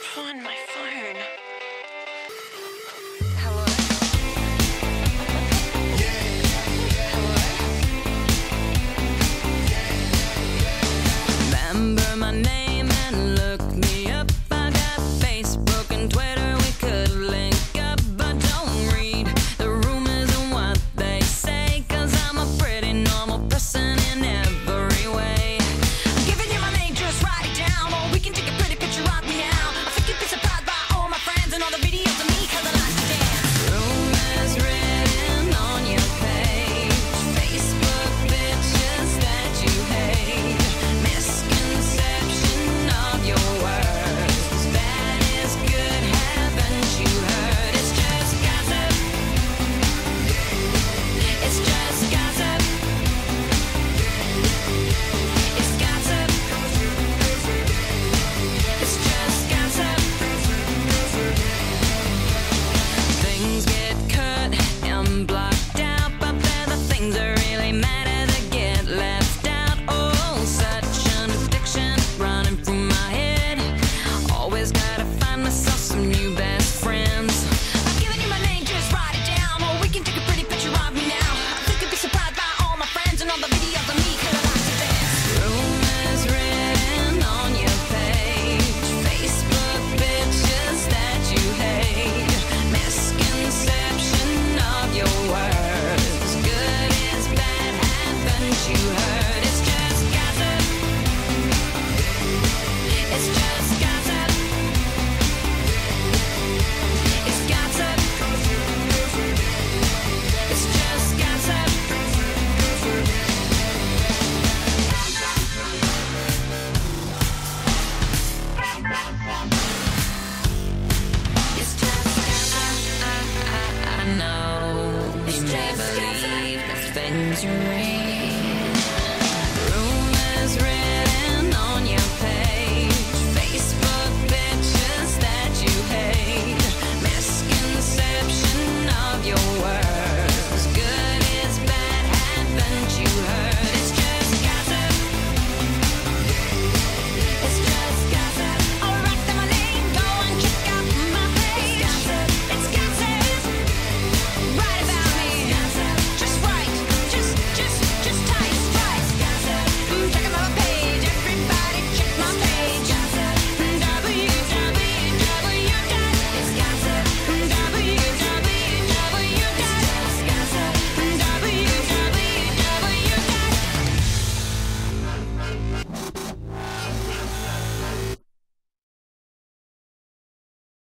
on my phone. Hello? Remember my name and look me up. I got Facebook and Twitter, we could link up, but don't read the rumors and what they say, 'cause I'm a pretty normal person in every way. I'm giving you my name, just write it down, or we can take a pretty picture of me now. I think you'd be surprised by all my friends and all the videos of me, 'cause I like to dance. Rumors written on your page, Facebook pictures that you hate, misconception of your words. Bad is good, haven't you heard? It's just gossip. It's just gossip. It's gossip. It's just gossip. Things get cut and blocked out, but they're the things that really matter that get left out. Oh, such an addiction running through my head. Always gotta find myself some new best friends. I'm giving you my name, just write it down, or we can take a pretty picture of me now. I think you'd be surprised by all my friends and all the videos of me, 'cause I like to dance. Rumors written on your page, Facebook pictures that you hate, misconception of your words. Good is bad, haven't you heard? It's just gossip. It's just gossip. It's gossip. It's just gossip. It's just gossip. I know you may believe the things you read.